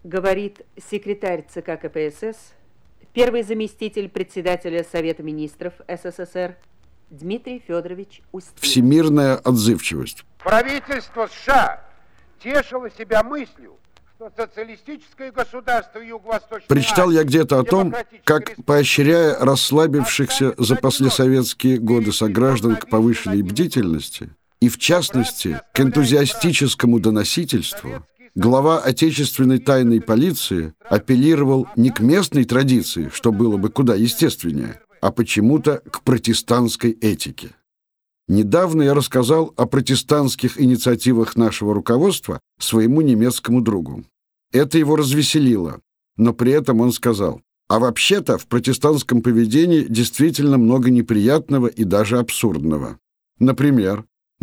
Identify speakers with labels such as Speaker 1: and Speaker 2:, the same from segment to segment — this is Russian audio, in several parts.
Speaker 1: Говорит секретарь ЦК КПСС, первый заместитель председателя Совета министров СССР Дмитрий Федорович Устинов.
Speaker 2: Всемирная отзывчивость.
Speaker 3: Правительство США тешило себя мыслью, что социалистическое государство Юго-Восточной
Speaker 2: Прочитал я где-то о том, как, поощряя расслабившихся за послесоветские годы сограждан к повышенной бдительности и, в частности, к энтузиастическому доносительству, глава отечественной тайной полиции апеллировал не к местной традиции, что было бы куда естественнее, а почему-то к протестантской этике. Недавно я рассказал о протестантских инициативах нашего руководства своему немецкому другу. Это его развеселило, но при этом он сказал: а вообще-то в протестантском поведении действительно много неприятного и даже абсурдного. Например,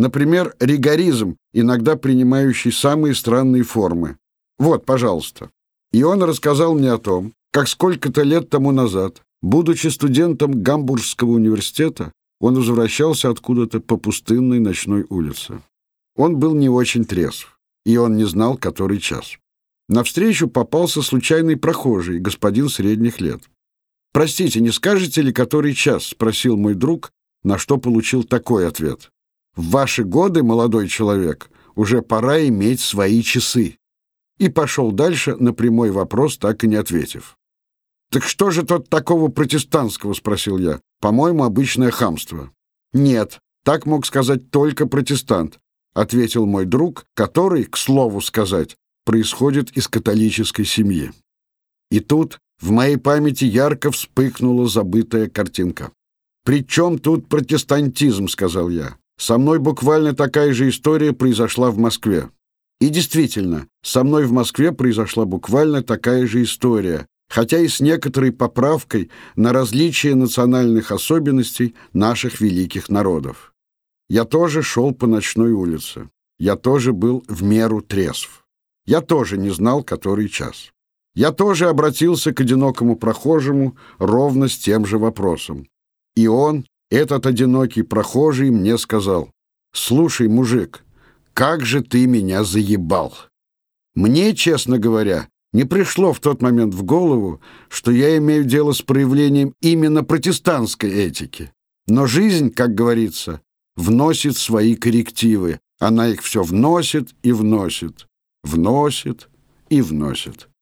Speaker 2: ригоризм, иногда принимающий самые странные формы. Вот, пожалуйста. И он рассказал мне о том, как сколько-то лет тому назад, будучи студентом Гамбургского университета, он возвращался откуда-то по пустынной ночной улице. Он был не очень трезв, и он не знал, который час. Навстречу попался случайный прохожий, господин средних лет. «Простите, не скажете ли, который час?» — спросил мой друг, на что получил такой ответ: «В ваши годы, молодой человек, уже пора иметь свои часы». И пошел дальше, на прямой вопрос так и не ответив. «Так что же тут такого протестантского?» — спросил я. «По-моему, обычное хамство». «Нет, так мог сказать только протестант», — ответил мой друг, который, к слову сказать, происходит из католической семьи. И тут в моей памяти ярко вспыхнула забытая картинка. «При чем тут протестантизм?» — сказал я. «Со мной буквально такая же история произошла в Москве». И действительно, со мной в Москве произошла буквально такая же история, хотя и с некоторой поправкой на различие национальных особенностей наших великих народов. Я тоже шел по ночной улице. Я тоже был в меру трезв. Я тоже не знал, который час. Я тоже обратился к одинокому прохожему ровно с тем же вопросом. И он, этот одинокий прохожий, мне сказал: «Слушай, мужик, как же ты меня заебал!» Мне, честно говоря, не пришло в тот момент в голову, что я имею дело с проявлением именно протестантской этики. Но жизнь, как говорится, вносит свои коррективы. Она их все вносит и вносит, вносит и вносит.